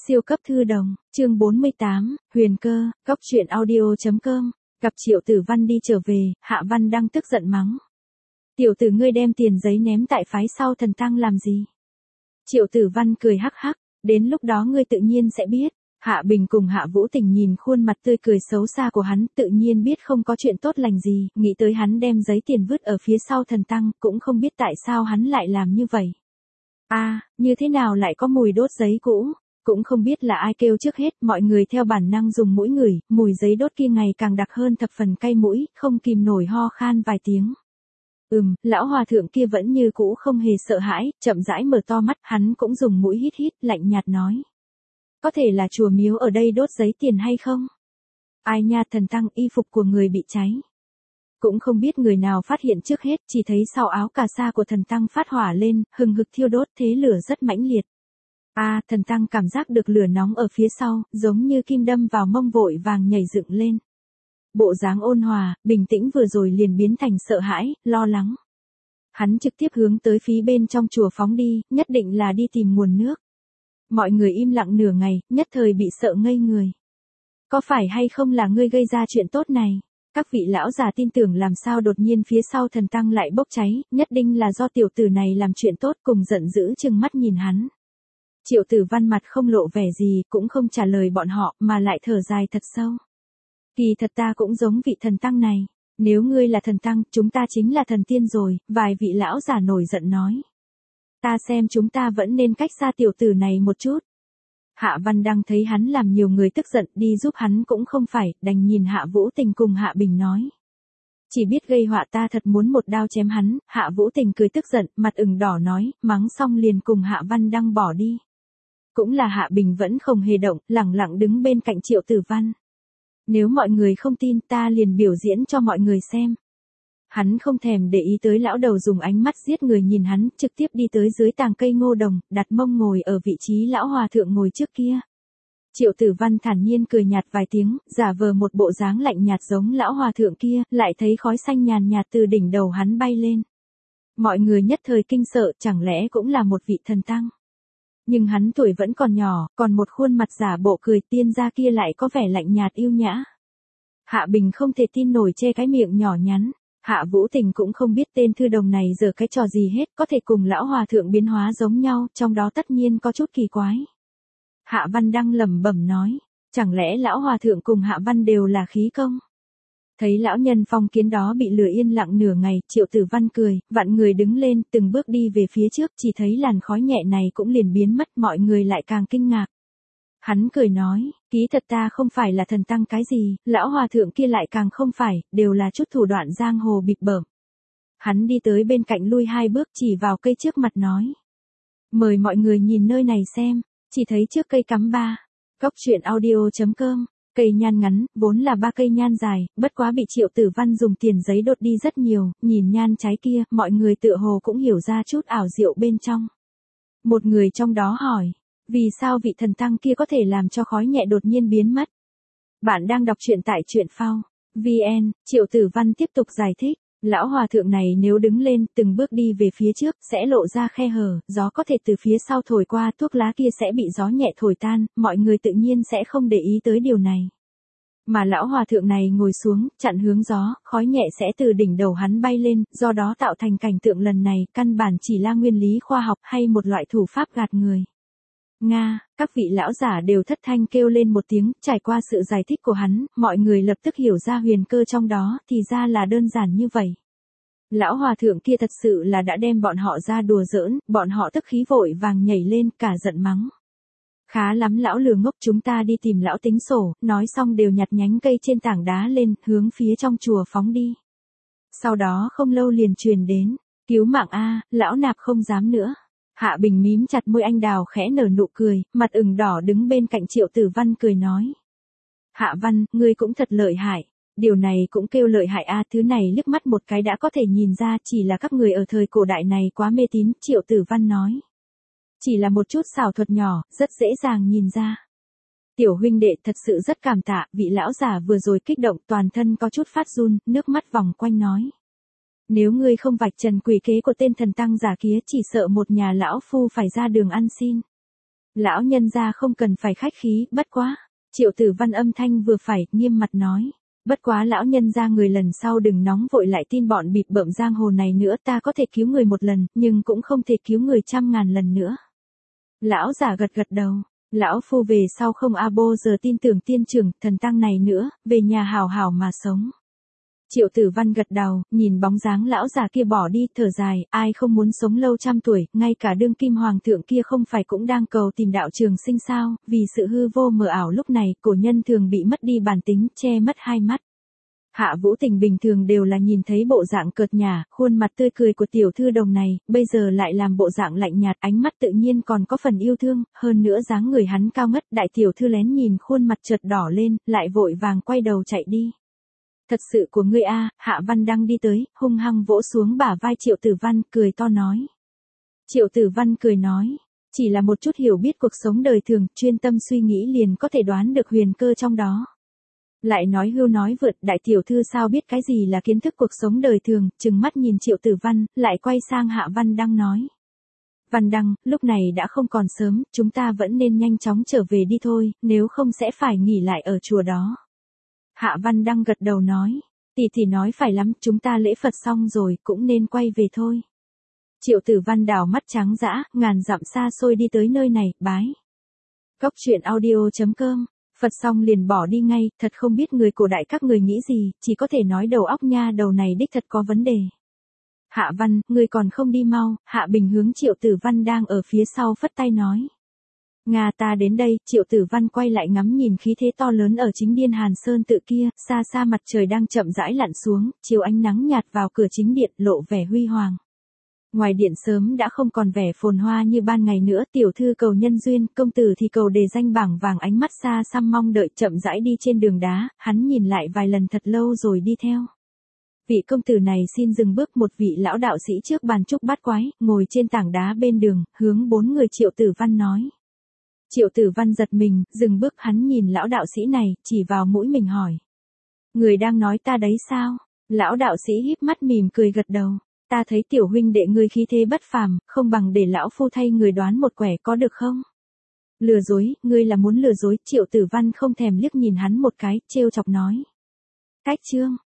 Siêu cấp thư đồng, chương 48, huyền cơ, góc truyện audio.com, gặp Triệu Tử Văn đi trở về, Hạ Văn Đăng tức giận mắng. Tiểu tử ngươi đem tiền giấy ném tại phái sau thần tăng làm gì? Triệu Tử Văn cười hắc hắc, đến lúc đó ngươi tự nhiên sẽ biết. Hạ Bình cùng Hạ Vũ Tình nhìn khuôn mặt tươi cười xấu xa của hắn, tự nhiên biết không có chuyện tốt lành gì, nghĩ tới hắn đem giấy tiền vứt ở phía sau thần tăng, cũng không biết tại sao hắn lại làm như vậy. Như thế nào lại có mùi đốt giấy cũ? Cũng không biết là ai kêu trước hết, mọi người theo bản năng dùng mũi ngửi, mùi giấy đốt kia ngày càng đặc hơn thập phần cay mũi, không kìm nổi ho khan vài tiếng. Lão hòa thượng kia vẫn như cũ không hề sợ hãi, chậm rãi mở to mắt, hắn cũng dùng mũi hít hít, lạnh nhạt nói. Có thể là chùa miếu ở đây đốt giấy tiền hay không? Ai nha, thần tăng, y phục của người bị cháy. Cũng không biết người nào phát hiện trước hết, chỉ thấy sau áo cà sa của thần tăng phát hỏa lên, hừng hực thiêu đốt, thế lửa rất mãnh liệt. Thần tăng cảm giác được lửa nóng ở phía sau, giống như kim đâm vào mông, vội vàng nhảy dựng lên. Bộ dáng ôn hòa, bình tĩnh vừa rồi liền biến thành sợ hãi, lo lắng. Hắn trực tiếp hướng tới phía bên trong chùa phóng đi, nhất định là đi tìm nguồn nước. Mọi người im lặng nửa ngày, nhất thời bị sợ ngây người. Có phải hay không là ngươi gây ra chuyện tốt này? Các vị lão già tin tưởng làm sao đột nhiên phía sau thần tăng lại bốc cháy, nhất định là do tiểu tử này làm chuyện tốt, cùng giận dữ trừng mắt nhìn hắn. Triệu Tử Văn mặt không lộ vẻ gì, cũng không trả lời bọn họ, mà lại thở dài thật sâu. Kỳ thật ta cũng giống vị thần tăng này. Nếu ngươi là thần tăng, chúng ta chính là thần tiên rồi, vài vị lão già nổi giận nói. Ta xem chúng ta vẫn nên cách xa tiểu tử này một chút. Hạ Văn Đăng thấy hắn làm nhiều người tức giận, đi giúp hắn cũng không phải, đành nhìn Hạ Vũ Tình cùng Hạ Bình nói. Chỉ biết gây họa, ta thật muốn một đao chém hắn. Hạ Vũ Tình cười tức giận, mặt ửng đỏ nói, mắng xong liền cùng Hạ Văn Đăng bỏ đi. Cũng là Hạ Bình vẫn không hề động, lẳng lặng đứng bên cạnh Triệu Tử Văn. Nếu mọi người không tin, ta liền biểu diễn cho mọi người xem. Hắn không thèm để ý tới lão đầu dùng ánh mắt giết người nhìn hắn, trực tiếp đi tới dưới tàng cây ngô đồng, đặt mông ngồi ở vị trí lão hòa thượng ngồi trước kia. Triệu Tử Văn thản nhiên cười nhạt vài tiếng, giả vờ một bộ dáng lạnh nhạt giống lão hòa thượng kia, lại thấy khói xanh nhàn nhạt từ đỉnh đầu hắn bay lên. Mọi người nhất thời kinh sợ, chẳng lẽ cũng là một vị thần tăng. Nhưng hắn tuổi vẫn còn nhỏ, còn một khuôn mặt giả bộ cười tiên gia kia lại có vẻ lạnh nhạt yêu nhã. Hạ Bình không thể tin nổi, che cái miệng nhỏ nhắn. Hạ Vũ Tình cũng không biết tên thư đồng này giờ cái trò gì hết, có thể cùng lão hòa thượng biến hóa giống nhau, trong đó tất nhiên có chút kỳ quái. Hạ Văn Đăng lẩm bẩm nói, chẳng lẽ lão hòa thượng cùng Hạ Văn đều là khí công? Thấy lão nhân phong kiến đó bị lửa yên lặng nửa ngày, Triệu Tử Văn cười, vặn người đứng lên, từng bước đi về phía trước, chỉ thấy làn khói nhẹ này cũng liền biến mất, mọi người lại càng kinh ngạc. Hắn cười nói, ký thật ta không phải là thần tăng cái gì, lão hòa thượng kia lại càng không phải, đều là chút thủ đoạn giang hồ bịp bợm. Hắn đi tới bên cạnh lui hai bước, chỉ vào cây trước mặt nói. Mời mọi người nhìn nơi này xem, chỉ thấy trước cây cắm góc truyện audio.com, cây nhan ngắn, vốn là 3 cây nhan dài, bất quá bị Triệu Tử Văn dùng tiền giấy đốt đi rất nhiều, nhìn nhan trái kia, mọi người tựa hồ cũng hiểu ra chút ảo diệu bên trong. Một người trong đó hỏi. Vì sao vị thần tăng kia có thể làm cho khói nhẹ đột nhiên biến mất? Bạn đang đọc truyện tại truyện phao VN, Triệu Tử Văn tiếp tục giải thích. Lão hòa thượng này nếu đứng lên, từng bước đi về phía trước, sẽ lộ ra khe hở, gió có thể từ phía sau thổi qua, thuốc lá kia sẽ bị gió nhẹ thổi tan, mọi người tự nhiên sẽ không để ý tới điều này. Mà lão hòa thượng này ngồi xuống, chặn hướng gió, khói nhẹ sẽ từ đỉnh đầu hắn bay lên, do đó tạo thành cảnh tượng lần này, căn bản chỉ là nguyên lý khoa học hay một loại thủ pháp gạt người. Các vị lão giả đều thất thanh kêu lên một tiếng, trải qua sự giải thích của hắn, mọi người lập tức hiểu ra huyền cơ trong đó, thì ra là đơn giản như vậy. Lão hòa thượng kia thật sự là đã đem bọn họ ra đùa giỡn, bọn họ tức khí vội vàng nhảy lên, cả giận mắng. Khá lắm lão lừa ngốc, chúng ta đi tìm lão tính sổ, nói xong đều nhặt nhánh cây trên tảng đá lên, hướng phía trong chùa phóng đi. Sau đó không lâu liền truyền đến, cứu mạng lão nạp không dám nữa. Hạ Bình mím chặt môi anh đào khẽ nở nụ cười, mặt ửng đỏ đứng bên cạnh Triệu Tử Văn cười nói. Hạ Văn, ngươi cũng thật lợi hại. Điều này cũng kêu lợi hại thứ này liếc mắt một cái đã có thể nhìn ra, chỉ là các người ở thời cổ đại này quá mê tín, Triệu Tử Văn nói. Chỉ là một chút xảo thuật nhỏ, rất dễ dàng nhìn ra. Tiểu huynh đệ thật sự rất cảm tạ, vị lão giả vừa rồi kích động toàn thân có chút phát run, nước mắt vòng quanh nói. Nếu ngươi không vạch trần quỷ kế của tên thần tăng giả kia, chỉ sợ một nhà lão phu phải ra đường ăn xin. Lão nhân gia không cần phải khách khí, bất quá. Triệu Tử Văn âm thanh vừa phải, nghiêm mặt nói. Bất quá lão nhân gia người lần sau đừng nóng vội lại tin bọn bịp bợm giang hồ này nữa, ta có thể cứu người một lần, nhưng cũng không thể cứu người 100.000 lần nữa. Lão giả gật gật đầu. Lão phu về sau không bao giờ tin tưởng tiên trưởng, thần tăng này nữa, về nhà hào hào mà sống. Triệu Tử Văn gật đầu, nhìn bóng dáng lão già kia bỏ đi, thở dài, ai không muốn sống lâu 100 tuổi, ngay cả đương kim hoàng thượng kia không phải cũng đang cầu tìm đạo trường sinh sao, vì sự hư vô mờ ảo lúc này, cổ nhân thường bị mất đi bản tính, che mất hai mắt. Hạ Vũ Tình bình thường đều là nhìn thấy bộ dạng cợt nhả, khuôn mặt tươi cười của tiểu thư đồng này, bây giờ lại làm bộ dạng lạnh nhạt, ánh mắt tự nhiên còn có phần yêu thương, hơn nữa dáng người hắn cao ngất, đại tiểu thư lén nhìn khuôn mặt chợt đỏ lên, lại vội vàng quay đầu chạy đi. Thật sự của ngươi a, Hạ Văn đang đi tới, hung hăng vỗ xuống bả vai Triệu Tử Văn, cười to nói. Triệu Tử Văn cười nói, chỉ là một chút hiểu biết cuộc sống đời thường, chuyên tâm suy nghĩ liền có thể đoán được huyền cơ trong đó. Lại nói hưu nói vượt, đại tiểu thư sao biết cái gì là kiến thức cuộc sống đời thường, trừng mắt nhìn Triệu Tử Văn, lại quay sang Hạ Văn Đăng nói. Văn Đăng, lúc này đã không còn sớm, chúng ta vẫn nên nhanh chóng trở về đi thôi, nếu không sẽ phải nghỉ lại ở chùa đó. Hạ Văn Đăng gật đầu nói, tỷ nói phải lắm, chúng ta lễ Phật xong rồi, cũng nên quay về thôi. Triệu Tử Văn đảo mắt trắng dã, ngàn dặm xa xôi đi tới nơi này, bái. Cóc truyện audio.com, Phật xong liền bỏ đi ngay, thật không biết người cổ đại các người nghĩ gì, chỉ có thể nói đầu óc nha đầu này đích thật có vấn đề. Hạ Văn, người còn không đi mau, Hạ Bình hướng Triệu Tử Văn đang ở phía sau phất tay nói. Nga ta đến đây, Triệu Tử Văn quay lại ngắm nhìn khí thế to lớn ở chính điện Hàn Sơn tự kia, xa xa mặt trời đang chậm rãi lặn xuống, chiếu ánh nắng nhạt vào cửa chính điện, lộ vẻ huy hoàng. Ngoài điện sớm đã không còn vẻ phồn hoa như ban ngày nữa, tiểu thư cầu nhân duyên, công tử thì cầu đề danh bảng vàng, ánh mắt xa xăm mong đợi, chậm rãi đi trên đường đá, hắn nhìn lại vài lần thật lâu rồi đi theo. Vị công tử này xin dừng bước, một vị lão đạo sĩ trước bàn trúc bát quái, ngồi trên tảng đá bên đường, hướng 4 người Triệu Tử Văn nói. Triệu Tử Văn giật mình, dừng bước, hắn nhìn lão đạo sĩ này, chỉ vào mũi mình hỏi. Người đang nói ta đấy sao? Lão đạo sĩ híp mắt mỉm cười gật đầu. Ta thấy tiểu huynh đệ ngươi khí thế bất phàm, không bằng để lão phu thay người đoán một quẻ có được không? Lừa dối, ngươi là muốn lừa dối, Triệu Tử Văn không thèm liếc nhìn hắn một cái, trêu chọc nói. Cách chương.